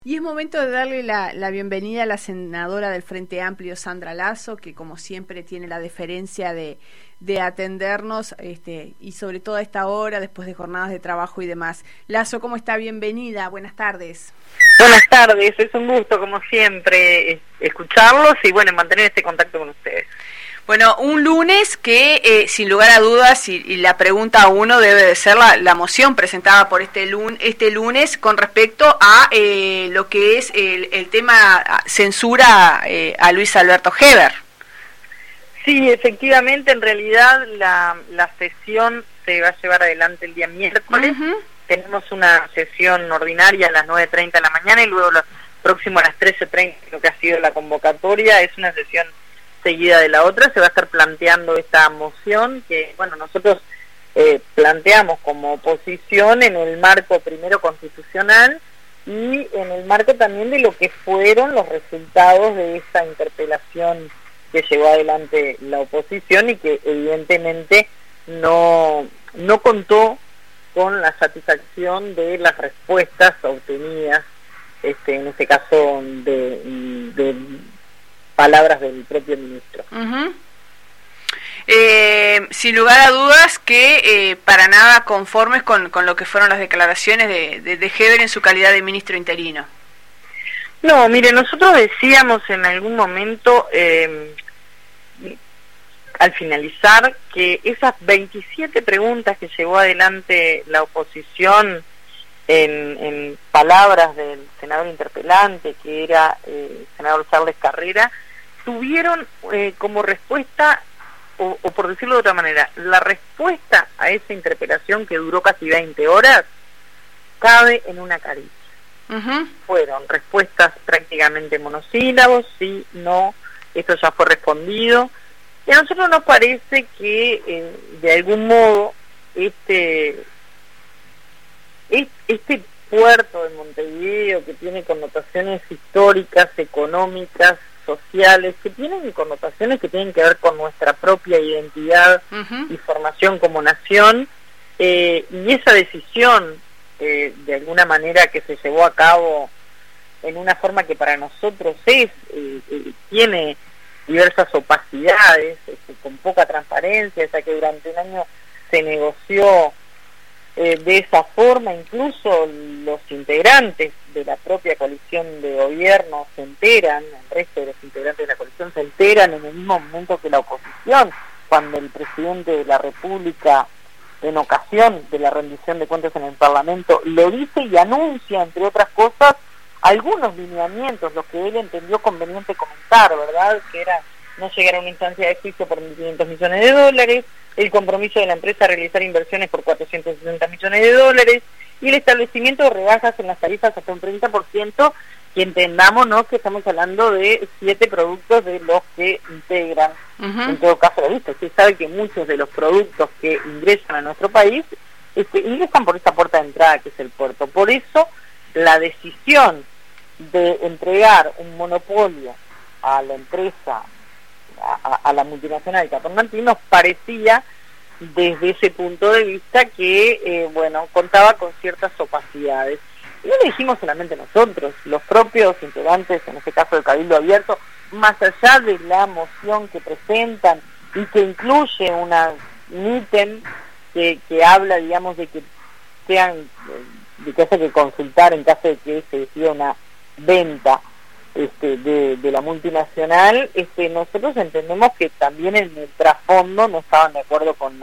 Y es momento de darle la bienvenida a la senadora del Frente Amplio, Sandra Lasso, que como siempre tiene la deferencia de atendernos, y sobre todo a esta hora, después de jornadas de trabajo y demás. Lasso, ¿cómo está? Bienvenida, buenas tardes. Buenas tardes, es un gusto como siempre escucharlos y bueno, mantener este contacto con ustedes. Bueno, un lunes que sin lugar a dudas, y la pregunta a uno debe de ser la moción presentada por este lunes con respecto a lo que es el tema censura a Luis Alberto Heber. Sí, efectivamente, en realidad la sesión se va a llevar adelante el día miércoles. Tenemos una sesión ordinaria a las 9:30 de la mañana y luego lo próximo a las 13:30, lo que ha sido la convocatoria, es una sesión seguida de la otra. Se va a estar planteando esta moción que, bueno, nosotros planteamos como oposición en el marco primero constitucional y en el marco también de lo que fueron los resultados de esta interpelación que llevó adelante la oposición y que evidentemente no contó con la satisfacción de las respuestas obtenidas, en este caso de palabras del propio ministro. Sin lugar a dudas que para nada conformes con lo que fueron las declaraciones de Heber en su calidad de ministro interino. No, mire, nosotros decíamos en algún momento, al finalizar, que esas 27 preguntas que llevó adelante la oposición en palabras del senador interpelante, que era el senador Charles Carrera, tuvieron como respuesta, o por decirlo de otra manera, la respuesta a esa interpelación que duró casi 20 horas, cabe en una caricia. Fueron respuestas prácticamente monosílabos, sí, no, esto ya fue respondido, y a nosotros nos parece que de algún modo este puerto de Montevideo, que tiene connotaciones históricas, económicas, sociales, que tienen connotaciones que tienen que ver con nuestra propia identidad y formación como nación, y esa decisión de alguna manera que se llevó a cabo en una forma que para nosotros tiene diversas opacidades, con poca transparencia, ya que durante un año se negoció de esa forma. Incluso los integrantes de la propia coalición de gobierno se enteran, el resto de los integrantes de la coalición se enteran en el mismo momento que la oposición, cuando el presidente de la República, en ocasión de la rendición de cuentas en el Parlamento, lo dice y anuncia, entre otras cosas, algunos lineamientos, lo que él entendió conveniente comentar, ¿verdad?, que era no llegar a una instancia de juicio por 1.500 millones de dólares, el compromiso de la empresa a realizar inversiones por 460 millones de dólares y el establecimiento de rebajas en las tarifas hasta un 30%, que entendamos, ¿no?, que estamos hablando de 7 productos de los que integran. En todo caso, ¿viste? Usted sabe que muchos de los productos que ingresan a nuestro país ingresan por esta puerta de entrada que es el puerto. Por eso, la decisión de entregar un monopolio a la empresa, a la multinacional Catornanti, nos parecía desde ese punto de vista que contaba con ciertas opacidades. Y no lo dijimos solamente nosotros, los propios integrantes, en este caso del Cabildo Abierto, más allá de la moción que presentan y que incluye un ítem que habla, digamos, de que de que haya que consultar en caso de que se decida una venta de la multinacional, nosotros entendemos que también en el trasfondo no estaban de acuerdo con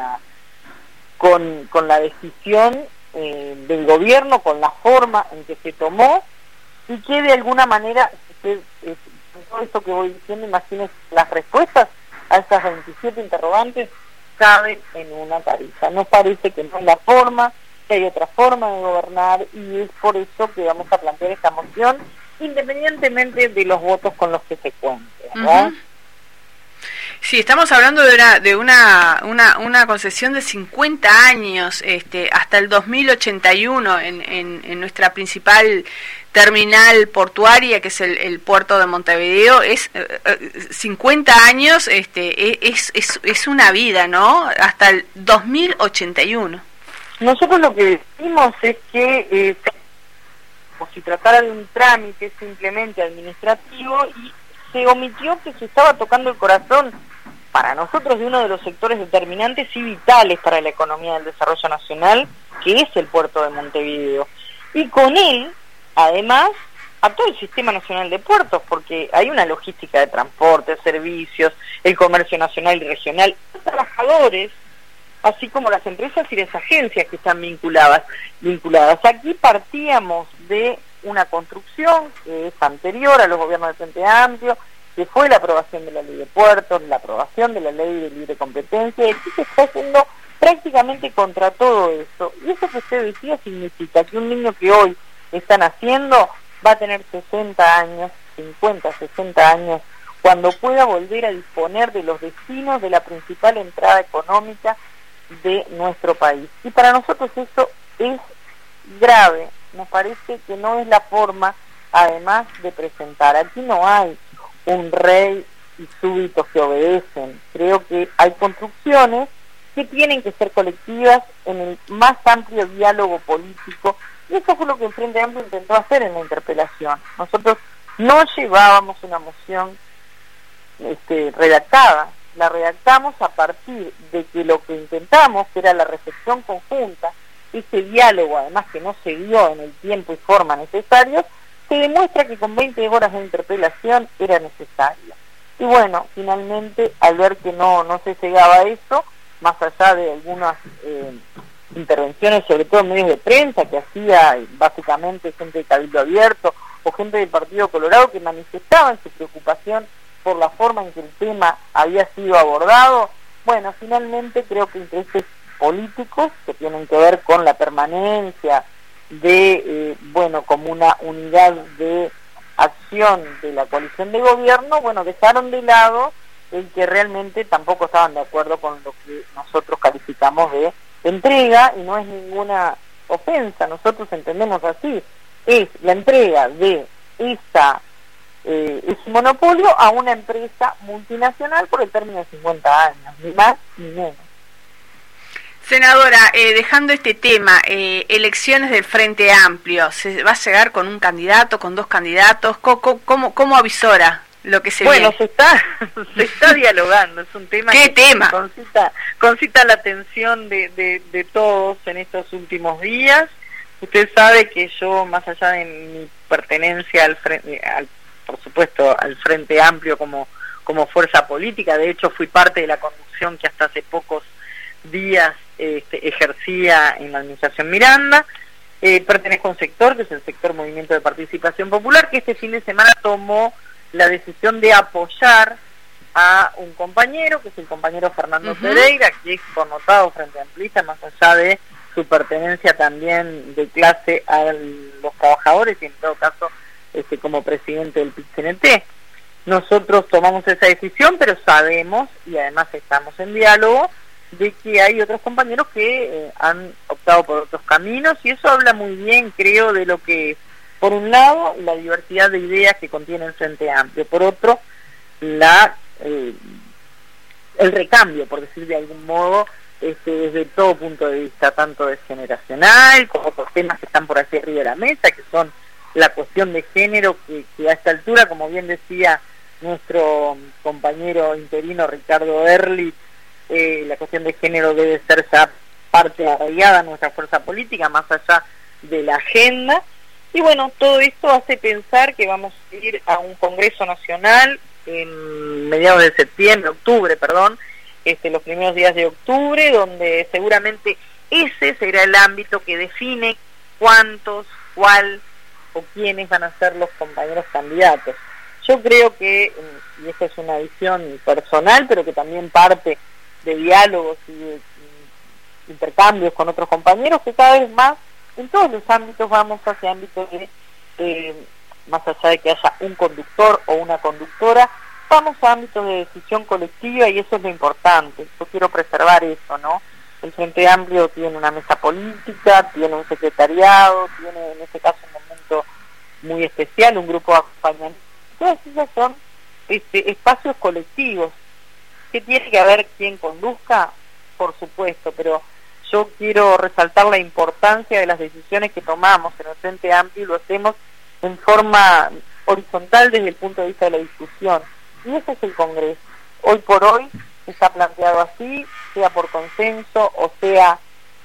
la decisión del gobierno, con la forma en que se tomó, y que de alguna manera todo esto que voy diciendo, imagínense, las respuestas a esas 27 interrogantes caben en una tarifa. Nos parece que no es la forma, que hay otra forma de gobernar, y es por eso que vamos a plantear esta moción, independientemente de los votos con los que se cuente, ¿verdad? Sí, estamos hablando de una concesión de 50 años, hasta el 2081 en nuestra principal terminal portuaria, que es el puerto de Montevideo. Es 50 años, es una vida, ¿no? Hasta el 2081. Nosotros lo que decimos es que como si tratara de un trámite simplemente administrativo, y se omitió que se estaba tocando el corazón para nosotros de uno de los sectores determinantes y vitales para la economía del desarrollo nacional, que es el puerto de Montevideo. Y con él, además, a todo el sistema nacional de puertos, porque hay una logística de transporte, servicios, el comercio nacional y regional, los trabajadores, así como las empresas y las agencias que están vinculadas. Aquí partíamos de una construcción que es anterior a los gobiernos del Frente Amplio, que fue la aprobación de la ley de puertos, la aprobación de la ley de libre competencia, y aquí se está haciendo prácticamente contra todo eso. Y eso que usted decía significa que un niño que hoy está naciendo va a tener 60 años, 50, 60 años, cuando pueda volver a disponer de los destinos de la principal entrada económica de nuestro país. Y para nosotros eso es grave, nos parece que no es la forma, además, de presentar. Aquí no hay un rey y súbitos que obedecen. Creo que hay construcciones que tienen que ser colectivas en el más amplio diálogo político, y eso fue lo que el Frente Amplio intentó hacer en la interpelación. Nosotros no llevábamos una moción redactada, la redactamos a partir de que lo que intentamos, que era la reflexión conjunta, ese diálogo, además que no se dio en el tiempo y forma necesarios, se demuestra que con 20 horas de interpelación era necesaria. Y bueno, finalmente, al ver que no se llegaba a eso, más allá de algunas intervenciones, sobre todo en medios de prensa, que hacía básicamente gente de Cabildo Abierto o gente del Partido Colorado, que manifestaban su preocupación por la forma en que el tema había sido abordado, bueno, finalmente creo que intereses políticos que tienen que ver con la permanencia de, como una unidad de acción de la coalición de gobierno, bueno, dejaron de lado el que realmente tampoco estaban de acuerdo con lo que nosotros calificamos de entrega, y no es ninguna ofensa, nosotros entendemos así, es la entrega de ese monopolio a una empresa multinacional por el término de 50 años, ni más ni menos. Senadora, dejando este tema, elecciones del Frente Amplio, ¿se va a llegar con un candidato, con dos candidatos? ¿Cómo avisora lo que se viene? Bueno, se está dialogando, es un tema ¿Qué tema? Concita la atención de todos en estos últimos días. Usted sabe que yo, más allá de mi pertenencia por supuesto, al Frente Amplio como fuerza política, de hecho fui parte de la conducción que hasta hace pocos días ejercía en la administración Miranda. Pertenezco a un sector que es el sector Movimiento de Participación Popular, que este fin de semana tomó la decisión de apoyar a un compañero, que es el compañero Fernando Pereira, que es connotado frente amplista, más allá de su pertenencia también de clase a los trabajadores, y en todo caso como presidente del PIT-CNT. Nosotros tomamos esa decisión, pero sabemos, y además estamos en diálogo, de que hay otros compañeros que han optado por otros caminos, y eso habla muy bien, creo, de lo que, por un lado, la diversidad de ideas que contiene el Frente Amplio, por otro, el recambio, por decir de algún modo, desde todo punto de vista, tanto de generacional, como otros temas que están por aquí arriba de la mesa, que son la cuestión de género, que a esta altura, como bien decía nuestro compañero interino Ricardo Ehrlich, la cuestión de género debe ser ya parte arraigada en nuestra fuerza política, más allá de la agenda. Y bueno, todo esto hace pensar que vamos a ir a un Congreso Nacional en mediados de octubre, los primeros días de octubre, donde seguramente ese será el ámbito que define cuántos, cuál o quiénes van a ser los compañeros candidatos. Yo creo que, y esta es una visión personal, pero que también parte de diálogos y de intercambios con otros compañeros, que cada vez más en todos los ámbitos vamos hacia ámbitos de, más allá de que haya un conductor o una conductora, vamos a ámbitos de decisión colectiva, y eso es lo importante. Yo quiero preservar eso, ¿no? El Frente Amplio tiene una mesa política, tiene un secretariado, tiene en este caso un momento muy especial, un grupo de acompañamiento. Todas esas son espacios colectivos. ¿Que tiene que haber quien conduzca? Por supuesto, pero yo quiero resaltar la importancia de las decisiones que tomamos en el Frente Amplio, y lo hacemos en forma horizontal desde el punto de vista de la discusión. Y ese es el Congreso. Hoy por hoy está planteado así, sea por consenso, o sea,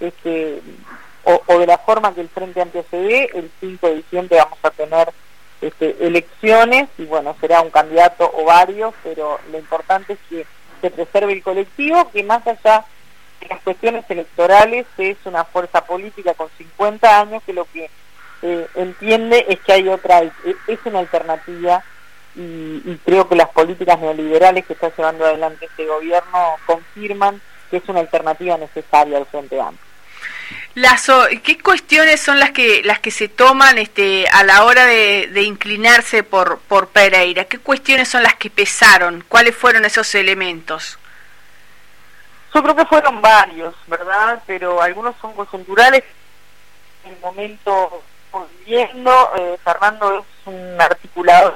o de la forma que el Frente Amplio se ve. El 5 de diciembre vamos a tener elecciones, y bueno, será un candidato o varios, pero lo importante es que se preserve el colectivo, que más allá de las cuestiones electorales es una fuerza política con 50 años que lo que entiende es que hay es una alternativa, y creo que las políticas neoliberales que está llevando adelante este gobierno confirman que es una alternativa necesaria al Frente Amplio. ¿Qué cuestiones son las que se toman a la hora de inclinarse por Pereira? ¿Qué cuestiones son las que pesaron? ¿Cuáles fueron esos elementos? Yo creo que fueron varios, ¿verdad? Pero algunos son coyunturales. En el momento viviendo, Fernando es un articulador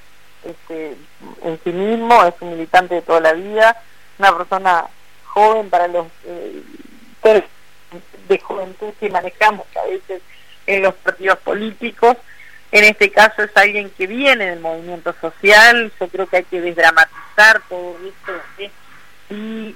en sí mismo, es un militante de toda la vida, una persona joven para los de juventud que manejamos a veces en los partidos políticos. En este caso es alguien que viene del movimiento social. Yo creo que hay que desdramatizar todo esto, y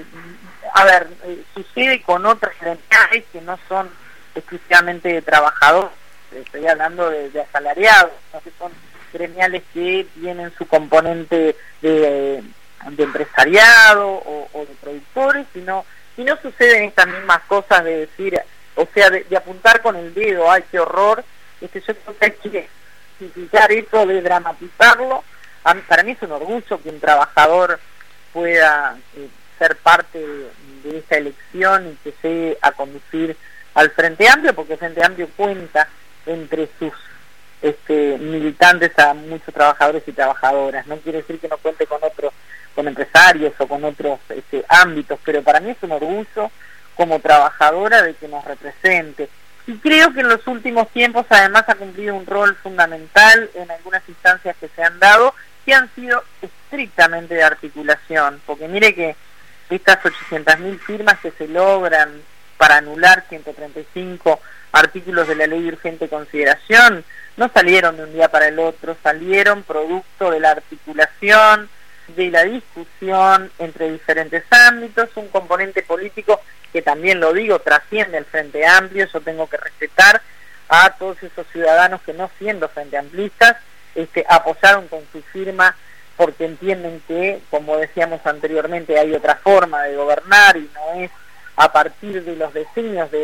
sucede con otras realidades que no son exclusivamente de trabajadores. Estoy hablando de asalariados, ¿no? Que son gremiales que tienen su componente de empresariado o de productores, y no suceden estas mismas cosas de decir, o sea, de apuntar con el dedo, ¡ay, qué horror! Yo creo que hay que criticar eso, de dramatizarlo. Para mí es un orgullo que un trabajador pueda ser parte de esta elección y que llegue a conducir al Frente Amplio, porque el Frente Amplio cuenta entre sus militantes a muchos trabajadores y trabajadoras. No quiere decir que no cuente con empresarios o con otros ámbitos, pero para mí es un orgullo como trabajadora de que nos represente. Y creo que en los últimos tiempos además ha cumplido un rol fundamental en algunas instancias que se han dado, que han sido estrictamente de articulación, porque mire que estas 800.000 firmas que se logran para anular 135 artículos de la ley de urgente consideración no salieron de un día para el otro, salieron producto de la articulación, de la discusión entre diferentes ámbitos, un componente político que también lo digo, trasciende el Frente Amplio. Yo tengo que respetar a todos esos ciudadanos que, no siendo frente amplistas, apoyaron con su firma porque entienden que, como decíamos anteriormente, hay otra forma de gobernar y no es a partir de los designios de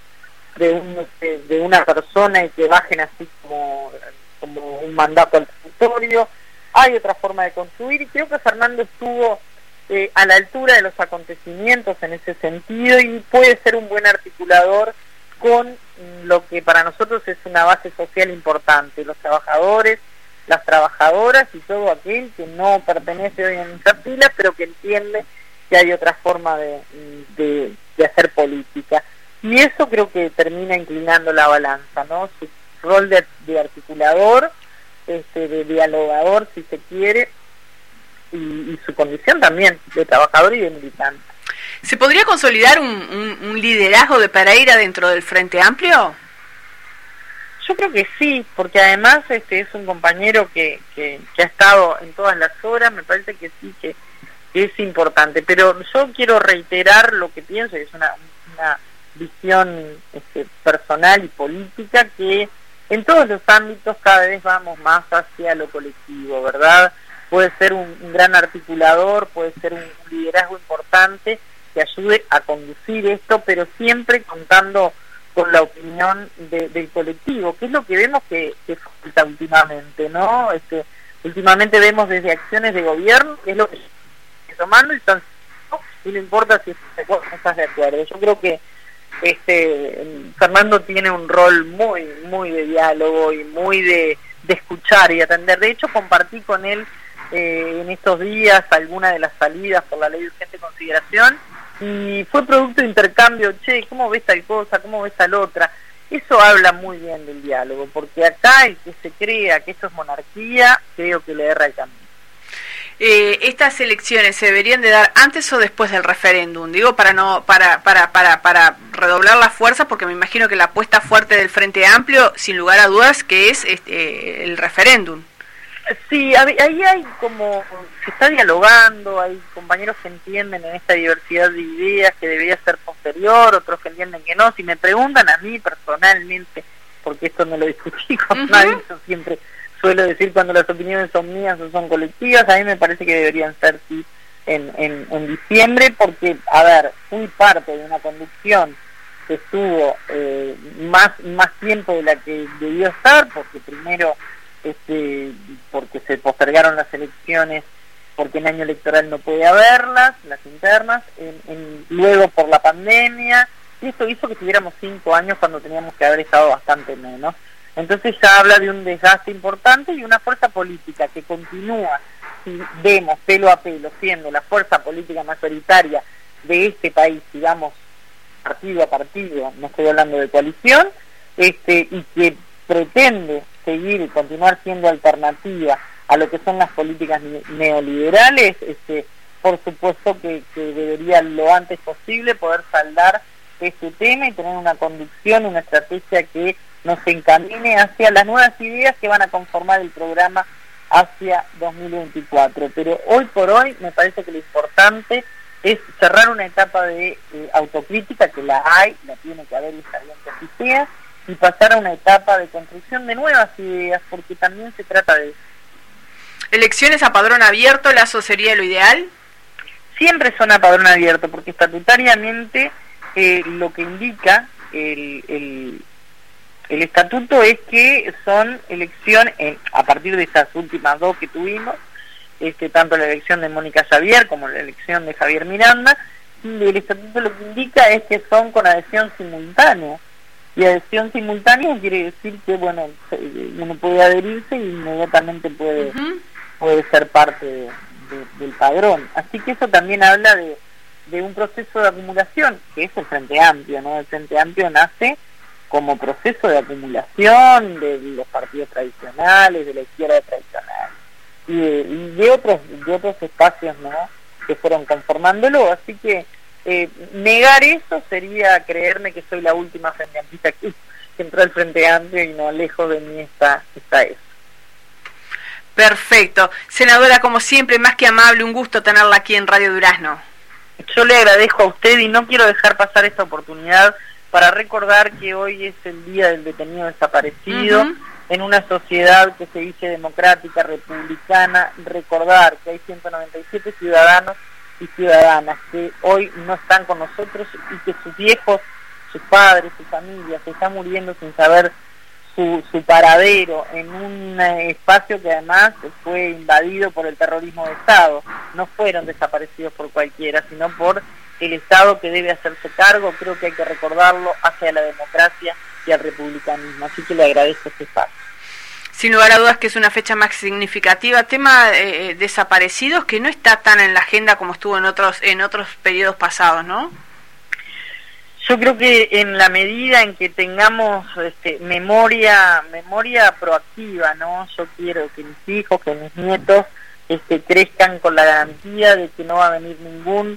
una persona y que bajen así como un mandato al territorio. Hay otra forma de construir, y creo que Fernando estuvo a la altura de los acontecimientos en ese sentido, y puede ser un buen articulador con lo que para nosotros es una base social importante: los trabajadores, las trabajadoras y todo aquel que no pertenece hoy en nuestra fila, pero que entiende que hay otra forma de hacer política. Y eso creo que termina inclinando la balanza, ¿no? Su rol de articulador, de dialogador, si se quiere, y su condición también de trabajador y de militante. ¿Se podría consolidar un liderazgo de Pereira dentro del Frente Amplio? Yo creo que sí, porque además es un compañero que ha estado en todas las horas. Me parece que sí, que es importante, pero yo quiero reiterar lo que pienso, y es una visión personal y política, que en todos los ámbitos cada vez vamos más hacia lo colectivo, ¿verdad? Puede ser un gran articulador, puede ser un liderazgo importante que ayude a conducir esto, pero siempre contando con la opinión del colectivo, que es lo que vemos que falta últimamente, ¿no? Últimamente vemos desde acciones de gobierno, que es lo que están tomando y no importa si estás de acuerdo. Yo creo que Fernando tiene un rol muy de diálogo y muy de escuchar y atender. De hecho, compartí con él en estos días alguna de las salidas por la ley de urgente consideración, y fue producto de intercambio. Che, ¿cómo ves tal cosa? ¿Cómo ves tal otra? Eso habla muy bien del diálogo, porque acá el que se crea que esto es monarquía, creo que le erra el camino. ¿Estas elecciones se deberían de dar antes o después del referéndum? Digo, para redoblar la fuerza, porque me imagino que la apuesta fuerte del Frente Amplio, sin lugar a dudas, que es el referéndum. Sí, ahí hay como, se está dialogando, hay compañeros que entienden en esta diversidad de ideas que debería ser posterior, otros que entienden que no. Si me preguntan a mí personalmente, porque esto no lo discutí con nadie, yo siempre suelo decir cuando las opiniones son mías o son colectivas, a mí me parece que deberían ser sí en diciembre, porque, a ver, fui parte de una conducción que estuvo más tiempo de la que debió estar, porque primero porque se postergaron las elecciones, porque en año electoral no puede haberlas, las internas, luego por la pandemia, y esto hizo que tuviéramos 5 años cuando teníamos que haber estado bastante menos. Entonces ya habla de un desgaste importante y una fuerza política que continúa, si vemos pelo a pelo, siendo la fuerza política mayoritaria de este país, digamos, partido a partido, no estoy hablando de coalición, y que pretende seguir y continuar siendo alternativa a lo que son las políticas neoliberales, por supuesto que debería lo antes posible poder saldar este tema y tener una conducción, una estrategia que nos encamine hacia las nuevas ideas que van a conformar el programa hacia 2024. Pero hoy por hoy me parece que lo importante es cerrar una etapa de autocrítica, que la hay, la tiene que haber y está bien que así sea, y pasar a una etapa de construcción de nuevas ideas, porque también se trata de eso. ¿Elecciones a padrón abierto, Lazo, sería lo ideal? Siempre son a padrón abierto, porque estatutariamente lo que indica el estatuto es que son elecciones, a partir de estas últimas dos que tuvimos, tanto la elección de Mónica Xavier como la elección de Javier Miranda, y el estatuto lo que indica es que son con adhesión simultánea. Y adhesión simultánea quiere decir que, bueno, uno puede adherirse y inmediatamente puede ser parte del padrón. Así que eso también habla de un proceso de acumulación, que es el Frente Amplio, ¿no? El Frente Amplio nace como proceso de acumulación de los partidos tradicionales, de la izquierda tradicional, y de otros espacios, ¿no?, que fueron conformándolo. Así que negar eso sería creerme que soy la última frente amplista que entró al Frente Amplio, y no, lejos de mí está eso. Perfecto. Senadora, como siempre, más que amable, un gusto tenerla aquí en Radio Durazno. Yo le agradezco a usted y no quiero dejar pasar esta oportunidad para recordar que hoy es el Día del Detenido Desaparecido, en una sociedad que se dice democrática, republicana, recordar que hay 197 ciudadanos y ciudadanas que hoy no están con nosotros y que sus viejos, sus padres, sus familias se están muriendo sin saber su paradero, en un espacio que además fue invadido por el terrorismo de Estado. No fueron desaparecidos por cualquiera, sino por el Estado, que debe hacerse cargo. Creo que hay que recordarlo, hacia la democracia y al republicanismo. Así que le agradezco este espacio. Sin lugar a dudas que es una fecha más significativa. Tema desaparecidos, que no está tan en la agenda como estuvo en otros periodos pasados, ¿no? Yo creo que en la medida en que tengamos memoria proactiva, ¿no? Yo quiero que mis hijos, que mis nietos crezcan con la garantía de que no va a venir ningún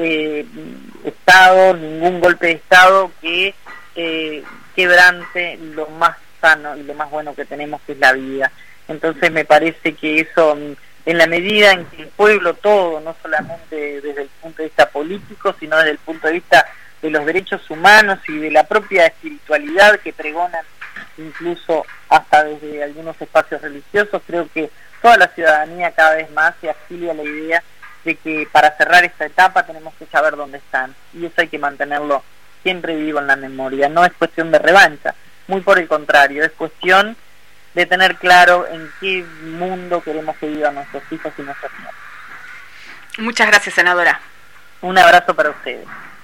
Estado, ningún golpe de Estado que quebrante lo más sano y lo más bueno que tenemos, que es la vida. Entonces me parece que eso, en la medida en que el pueblo todo, no solamente desde el punto de vista político, sino desde el punto de vista de los derechos humanos y de la propia espiritualidad que pregonan incluso hasta desde algunos espacios religiosos, creo que toda la ciudadanía cada vez más se afilia a la idea de que para cerrar esta etapa tenemos que saber dónde están, y eso hay que mantenerlo siempre vivo en la memoria. No es cuestión de revancha, muy por el contrario, es cuestión de tener claro en qué mundo queremos que vivan nuestros hijos y nuestros nietos. Muchas gracias, senadora. Un abrazo para ustedes.